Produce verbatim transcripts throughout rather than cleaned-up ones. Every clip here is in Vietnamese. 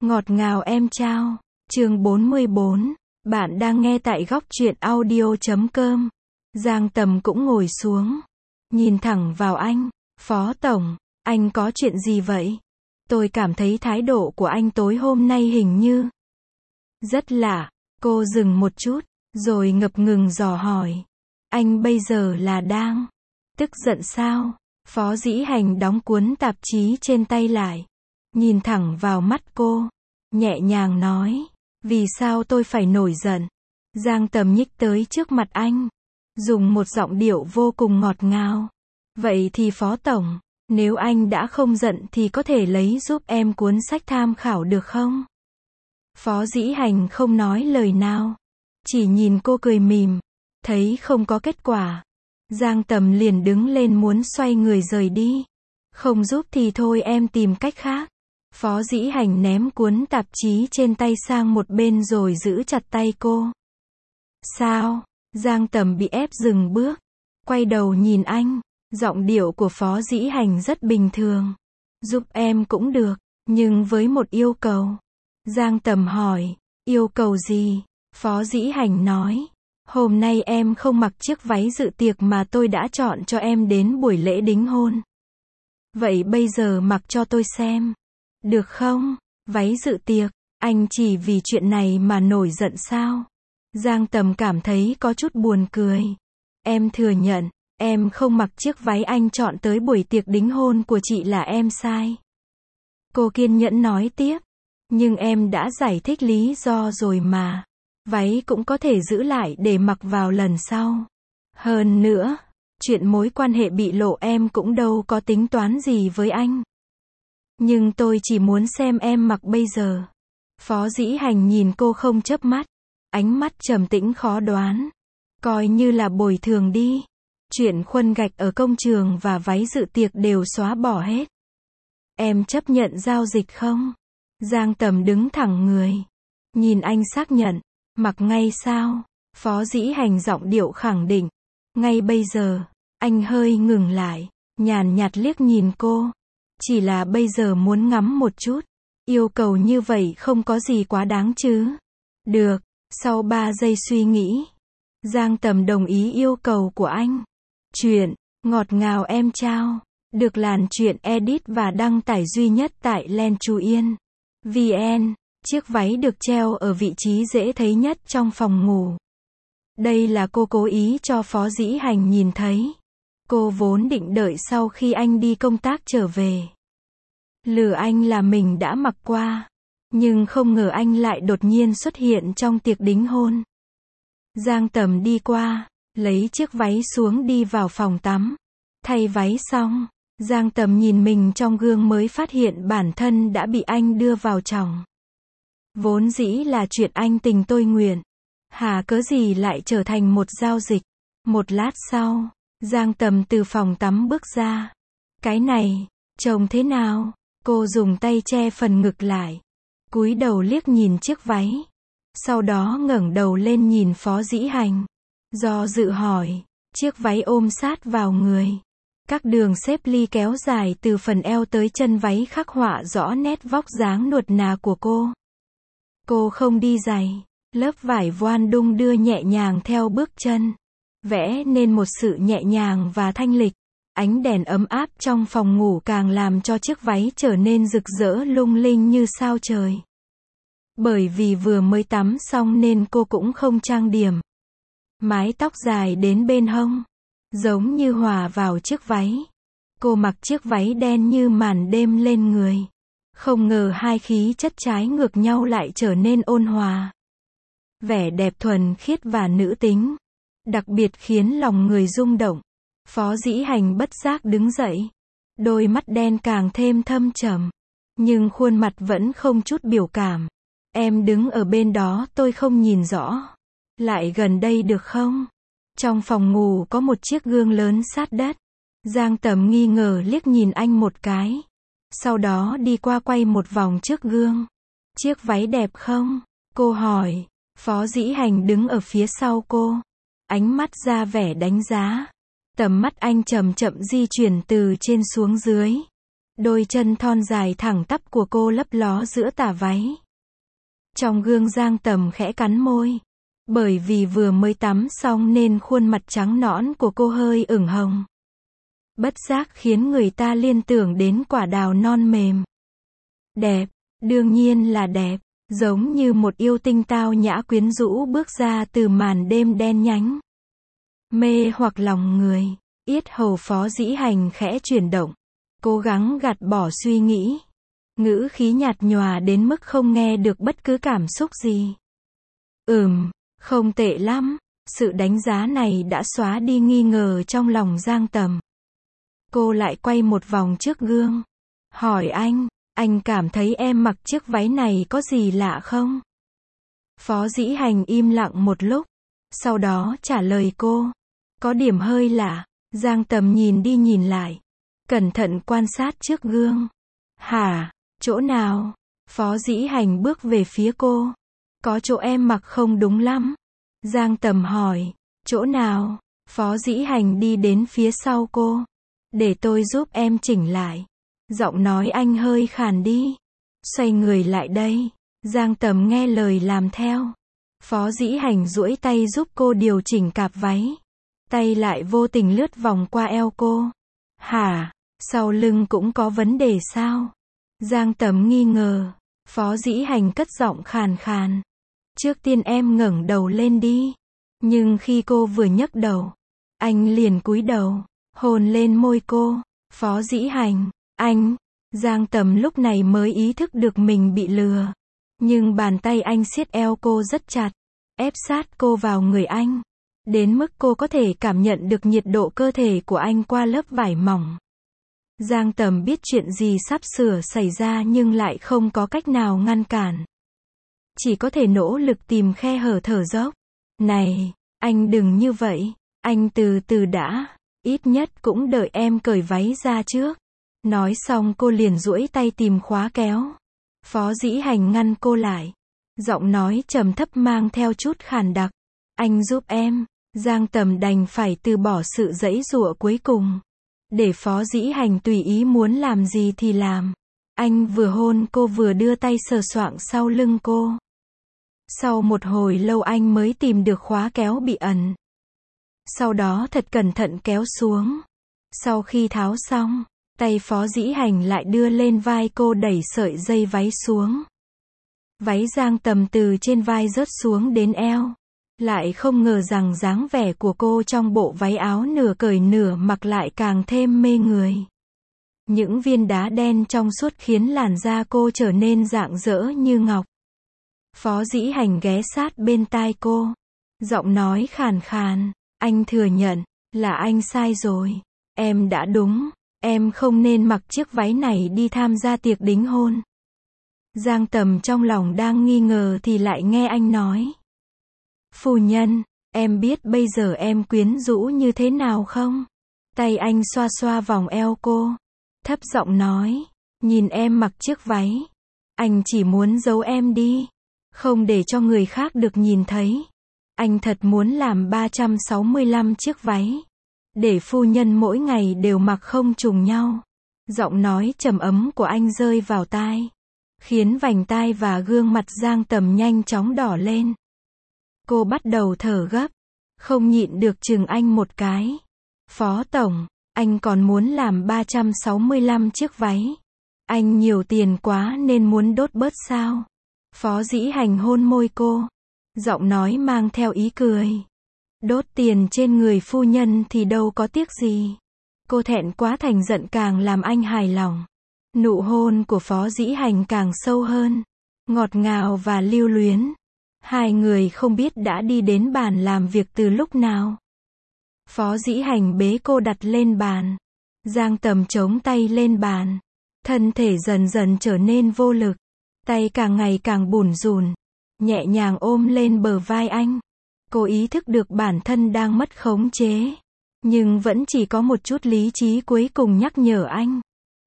Ngọt ngào em trao. Chương bốn mươi bốn. Bạn đang nghe tại góc truyện audio chấm com. Giang Tầm cũng ngồi xuống, nhìn thẳng vào anh. Phó Tổng, anh có chuyện gì vậy? Tôi cảm thấy thái độ của anh tối hôm nay hình như rất lạ. Cô dừng một chút, rồi ngập ngừng dò hỏi. Anh bây giờ là đang tức giận sao? Phó Dĩ Hành đóng cuốn tạp chí trên tay lại, nhìn thẳng vào mắt cô, nhẹ nhàng nói. Vì sao tôi phải nổi giận? Giang Tầm nhích tới trước mặt anh, dùng một giọng điệu vô cùng ngọt ngào. Vậy thì Phó Tổng, nếu anh đã không giận thì có thể lấy giúp em cuốn sách tham khảo được không? Phó Dĩ Hành không nói lời nào, chỉ nhìn cô cười mỉm. Thấy không có kết quả, Giang Tầm liền đứng lên muốn xoay người rời đi. Không giúp thì thôi em tìm cách khác. Phó Dĩ Hành ném cuốn tạp chí trên tay sang một bên rồi giữ chặt tay cô. Sao? Giang Tầm bị ép dừng bước, quay đầu nhìn anh. Giọng điệu của Phó Dĩ Hành rất bình thường. Giúp em cũng được, nhưng với một yêu cầu. Giang Tầm hỏi, yêu cầu gì? Phó Dĩ Hành nói, hôm nay em không mặc chiếc váy dự tiệc mà tôi đã chọn cho em đến buổi lễ đính hôn. Vậy bây giờ mặc cho tôi xem. Được không? Váy dự tiệc, anh chỉ vì chuyện này mà nổi giận sao? Giang Tầm cảm thấy có chút buồn cười. Em thừa nhận, em không mặc chiếc váy anh chọn tới buổi tiệc đính hôn của chị là em sai. Cô kiên nhẫn nói tiếp. Nhưng em đã giải thích lý do rồi mà. Váy cũng có thể giữ lại để mặc vào lần sau. Hơn nữa, chuyện mối quan hệ bị lộ em cũng đâu có tính toán gì với anh. Nhưng tôi chỉ muốn xem em mặc bây giờ. Phó Dĩ Hành nhìn cô không chớp mắt, ánh mắt trầm tĩnh khó đoán. Coi như là bồi thường đi. Chuyện khuân gạch ở công trường và váy dự tiệc đều xóa bỏ hết. Em chấp nhận giao dịch không? Giang Tầm đứng thẳng người, nhìn anh xác nhận. Mặc ngay sao? Phó Dĩ Hành giọng điệu khẳng định. Ngay bây giờ. Anh hơi ngừng lại, nhàn nhạt liếc nhìn cô. Chỉ là bây giờ muốn ngắm một chút. Yêu cầu như vậy không có gì quá đáng chứ? Được. Sau ba giây suy nghĩ, Giang Tầm đồng ý yêu cầu của anh. Chuyện Ngọt ngào em trao được làn truyện edit và đăng tải duy nhất tại Len Chuyen chấm vn. Chiếc váy được treo ở vị trí dễ thấy nhất trong phòng ngủ. Đây là cô cố ý cho Phó Dĩ Hành nhìn thấy. Cô vốn định đợi sau khi anh đi công tác trở về, lừa anh là mình đã mặc qua. Nhưng không ngờ anh lại đột nhiên xuất hiện trong tiệc đính hôn. Giang Tầm đi qua, lấy chiếc váy xuống đi vào phòng tắm. Thay váy xong, Giang Tầm nhìn mình trong gương mới phát hiện bản thân đã bị anh đưa vào chồng. Vốn dĩ là chuyện anh tình tôi nguyện, hà cớ gì lại trở thành một giao dịch. Một lát sau, Giang Tầm từ phòng tắm bước ra. Cái này, trông thế nào? Cô dùng tay che phần ngực lại, cúi đầu liếc nhìn chiếc váy. Sau đó ngẩng đầu lên nhìn Phó Dĩ Hành, do dự hỏi. Chiếc váy ôm sát vào người. Các đường xếp ly kéo dài từ phần eo tới chân váy khắc họa rõ nét vóc dáng nuột nà của cô. Cô không đi giày, lớp vải voan đung đưa nhẹ nhàng theo bước chân, vẽ nên một sự nhẹ nhàng và thanh lịch. Ánh đèn ấm áp trong phòng ngủ càng làm cho chiếc váy trở nên rực rỡ lung linh như sao trời. Bởi vì vừa mới tắm xong nên cô cũng không trang điểm. Mái tóc dài đến bên hông, giống như hòa vào chiếc váy. Cô mặc chiếc váy đen như màn đêm lên người. Không ngờ hai khí chất trái ngược nhau lại trở nên ôn hòa. Vẻ đẹp thuần khiết và nữ tính, đặc biệt khiến lòng người rung động. Phó Dĩ Hành bất giác đứng dậy. Đôi mắt đen càng thêm thâm trầm, nhưng khuôn mặt vẫn không chút biểu cảm. Em đứng ở bên đó tôi không nhìn rõ. Lại gần đây được không? Trong phòng ngủ có một chiếc gương lớn sát đất. Giang Tầm nghi ngờ liếc nhìn anh một cái. Sau đó đi qua quay một vòng trước gương. Chiếc váy đẹp không? Cô hỏi. Phó Dĩ Hành đứng ở phía sau cô, ánh mắt ra vẻ đánh giá. Tầm mắt anh chậm chậm di chuyển từ trên xuống dưới. Đôi chân thon dài thẳng tắp của cô lấp ló giữa tà váy. Trong gương Giang Tầm khẽ cắn môi. Bởi vì vừa mới tắm xong nên khuôn mặt trắng nõn của cô hơi ửng hồng. Bất giác khiến người ta liên tưởng đến quả đào non mềm. Đẹp, đương nhiên là đẹp, giống như một yêu tinh tao nhã quyến rũ bước ra từ màn đêm đen nhánh. Mê hoặc lòng người, yết hầu Phó Dĩ Hành khẽ chuyển động, cố gắng gạt bỏ suy nghĩ. Ngữ khí nhạt nhòa đến mức không nghe được bất cứ cảm xúc gì. Ừm, không tệ lắm, sự đánh giá này đã xóa đi nghi ngờ trong lòng Giang Tầm. Cô lại quay một vòng trước gương, hỏi anh, anh cảm thấy em mặc chiếc váy này có gì lạ không? Phó Dĩ Hành im lặng một lúc, sau đó trả lời cô, có điểm hơi lạ. Giang Tầm nhìn đi nhìn lại, cẩn thận quan sát trước gương. Hả, chỗ nào? Phó Dĩ Hành bước về phía cô. Có chỗ em mặc không đúng lắm. Giang Tầm hỏi, chỗ nào? Phó Dĩ Hành đi đến phía sau cô. Để tôi giúp em chỉnh lại. Giọng nói anh hơi khàn đi. Xoay người lại đây. Giang Tầm nghe lời làm theo. Phó Dĩ Hành duỗi tay giúp cô điều chỉnh cạp váy. Tay lại vô tình lướt vòng qua eo cô. Hả, sau lưng cũng có vấn đề sao? Giang Tầm nghi ngờ. Phó Dĩ Hành cất giọng khàn khàn. Trước tiên em ngẩng đầu lên đi. Nhưng khi cô vừa nhấc đầu, anh liền cúi đầu, hôn lên môi cô. Phó Dĩ Hành, anh. Giang Tầm lúc này mới ý thức được mình bị lừa. Nhưng bàn tay anh siết eo cô rất chặt, ép sát cô vào người anh. Đến mức cô có thể cảm nhận được nhiệt độ cơ thể của anh qua lớp vải mỏng. Giang Tầm biết chuyện gì sắp sửa xảy ra nhưng lại không có cách nào ngăn cản. Chỉ có thể nỗ lực tìm khe hở thở dốc. Này, anh đừng như vậy, anh từ từ đã, ít nhất cũng đợi em cởi váy ra trước. Nói xong cô liền duỗi tay tìm khóa kéo. Phó Dĩ Hành ngăn cô lại. Giọng nói trầm thấp mang theo chút khàn đặc. Anh giúp em. Giang Tầm đành phải từ bỏ sự giãy giụa cuối cùng. Để Phó Dĩ Hành tùy ý muốn làm gì thì làm. Anh vừa hôn cô vừa đưa tay sờ soạng sau lưng cô. Sau một hồi lâu anh mới tìm được khóa kéo bị ẩn. Sau đó thật cẩn thận kéo xuống. Sau khi tháo xong, tay Phó Dĩ Hành lại đưa lên vai cô đẩy sợi dây váy xuống. Váy Giang Tầm từ trên vai rớt xuống đến eo. Lại không ngờ rằng dáng vẻ của cô trong bộ váy áo nửa cởi nửa mặc lại càng thêm mê người. Những viên đá đen trong suốt khiến làn da cô trở nên rạng rỡ như ngọc. Phó Dĩ Hành ghé sát bên tai cô. Giọng nói khàn khàn, anh thừa nhận, là anh sai rồi. Em đã đúng, em không nên mặc chiếc váy này đi tham gia tiệc đính hôn. Giang Tầm trong lòng đang nghi ngờ thì lại nghe anh nói. Phu nhân, em biết bây giờ em quyến rũ như thế nào không? Tay anh xoa xoa vòng eo cô. Thấp giọng nói, nhìn em mặc chiếc váy. Anh chỉ muốn giấu em đi. Không để cho người khác được nhìn thấy. Anh thật muốn làm ba trăm sáu mươi lăm chiếc váy. Để phu nhân mỗi ngày đều mặc không trùng nhau. Giọng nói trầm ấm của anh rơi vào tai. Khiến vành tai và gương mặt Giang Tầm nhanh chóng đỏ lên. Cô bắt đầu thở gấp. Không nhịn được chừng anh một cái. Phó Tổng, anh còn muốn làm ba trăm sáu mươi lăm chiếc váy. Anh nhiều tiền quá nên muốn đốt bớt sao? Phó Dĩ Hành hôn môi cô. Giọng nói mang theo ý cười. Đốt tiền trên người phu nhân thì đâu có tiếc gì. Cô thẹn quá thành giận càng làm anh hài lòng. Nụ hôn của Phó Dĩ Hành càng sâu hơn. Ngọt ngào và lưu luyến. Hai người không biết đã đi đến bàn làm việc từ lúc nào. Phó Dĩ Hành bế cô đặt lên bàn. Giang Tầm chống tay lên bàn. Thân thể dần dần trở nên vô lực. Tay càng ngày càng bủn rủn. Nhẹ nhàng ôm lên bờ vai anh. Cô ý thức được bản thân đang mất khống chế. Nhưng vẫn chỉ có một chút lý trí cuối cùng nhắc nhở anh.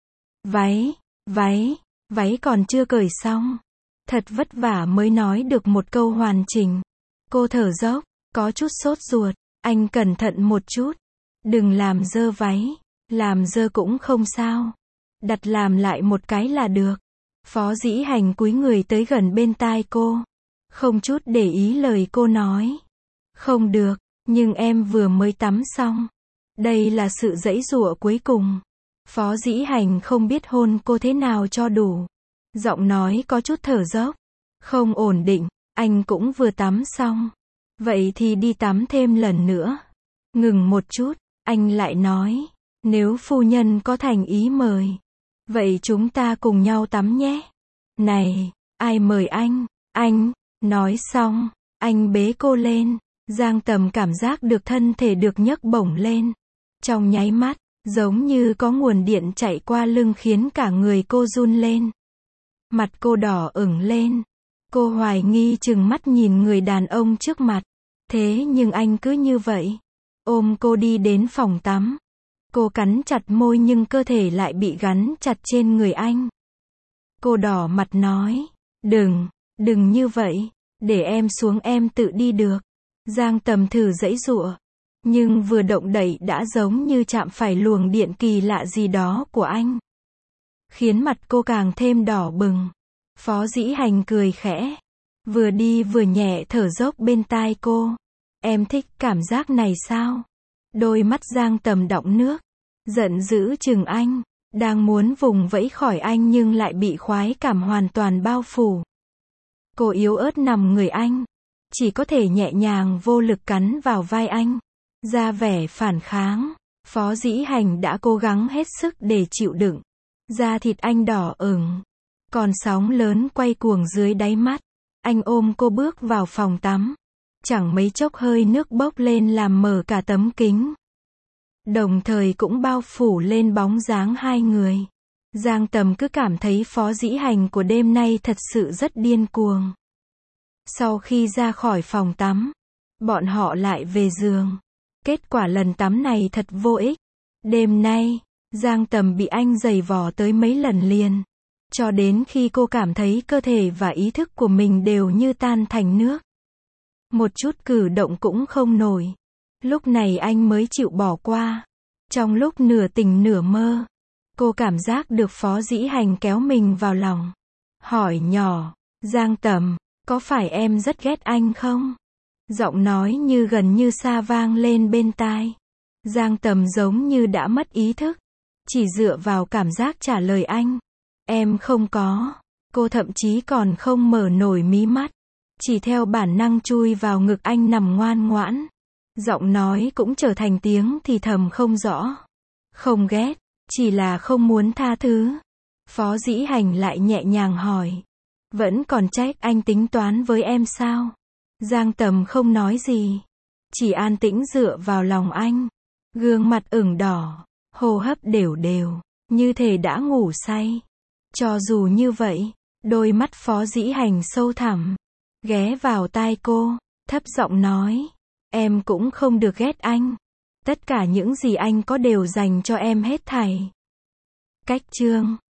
Váy, váy, váy còn chưa cởi xong. Thật vất vả mới nói được một câu hoàn chỉnh. Cô thở dốc, có chút sốt ruột. Anh cẩn thận một chút. Đừng làm dơ váy. Làm dơ cũng không sao. Đặt làm lại một cái là được. Phó Dĩ Hành cúi người tới gần bên tai cô. Không chút để ý lời cô nói. Không được, nhưng em vừa mới tắm xong. Đây là sự giãy giụa cuối cùng. Phó Dĩ Hành không biết hôn cô thế nào cho đủ. Giọng nói có chút thở dốc. Không ổn định, anh cũng vừa tắm xong. Vậy thì đi tắm thêm lần nữa. Ngừng một chút, anh lại nói. Nếu phu nhân có thành ý mời. Vậy chúng ta cùng nhau tắm nhé. Này, ai mời anh? Anh, nói xong, anh bế cô lên. Giang Tầm cảm giác được thân thể được nhấc bổng lên. Trong nháy mắt, giống như có nguồn điện chạy qua lưng khiến cả người cô run lên. Mặt cô đỏ ửng lên. Cô hoài nghi chừng mắt nhìn người đàn ông trước mặt. Thế nhưng anh cứ như vậy. Ôm cô đi đến phòng tắm. Cô cắn chặt môi nhưng cơ thể lại bị gắn chặt trên người anh. Cô đỏ mặt nói. Đừng, đừng như vậy. Để em xuống em tự đi được. Giang Tầm thử giãy giụa. Nhưng vừa động đậy đã giống như chạm phải luồng điện kỳ lạ gì đó của anh. Khiến mặt cô càng thêm đỏ bừng. Phó Dĩ Hành cười khẽ. Vừa đi vừa nhẹ thở dốc bên tai cô. Em thích cảm giác này sao? Đôi mắt Giang Tầm đọng nước. Giận dữ chừng anh. Đang muốn vùng vẫy khỏi anh nhưng lại bị khoái cảm hoàn toàn bao phủ. Cô yếu ớt nằm người anh. Chỉ có thể nhẹ nhàng vô lực cắn vào vai anh. Ra vẻ phản kháng. Phó Dĩ Hành đã cố gắng hết sức để chịu đựng. Da thịt anh đỏ ửng. Còn sóng lớn quay cuồng dưới đáy mắt. Anh ôm cô bước vào phòng tắm. Chẳng mấy chốc hơi nước bốc lên làm mở cả tấm kính. Đồng thời cũng bao phủ lên bóng dáng hai người. Giang Tầm cứ cảm thấy Phó Dĩ Hành của đêm nay thật sự rất điên cuồng. Sau khi ra khỏi phòng tắm, bọn họ lại về giường. Kết quả lần tắm này thật vô ích. Đêm nay, Giang Tầm bị anh giày vò tới mấy lần liền. Cho đến khi cô cảm thấy cơ thể và ý thức của mình đều như tan thành nước. Một chút cử động cũng không nổi. Lúc này anh mới chịu bỏ qua. Trong lúc nửa tỉnh nửa mơ, cô cảm giác được Phó Dĩ Hành kéo mình vào lòng. Hỏi nhỏ, Giang Tầm, có phải em rất ghét anh không? Giọng nói như gần như xa vang lên bên tai. Giang Tầm giống như đã mất ý thức. Chỉ dựa vào cảm giác trả lời anh. Em không có. Cô thậm chí còn không mở nổi mí mắt. Chỉ theo bản năng chui vào ngực anh nằm ngoan ngoãn. Giọng nói cũng trở thành tiếng thì thầm không rõ. Không ghét, chỉ là không muốn tha thứ. Phó Dĩ Hành lại nhẹ nhàng hỏi. Vẫn còn trách anh tính toán với em sao? Giang Tầm không nói gì. Chỉ an tĩnh dựa vào lòng anh. Gương mặt ửng đỏ. Hô hấp đều đều. Như thể đã ngủ say. Cho dù như vậy, đôi mắt Phó Dĩ Hành sâu thẳm. Ghé vào tai cô, thấp giọng nói. Em cũng không được ghét anh. Tất cả những gì anh có đều dành cho em hết thảy. Cách chương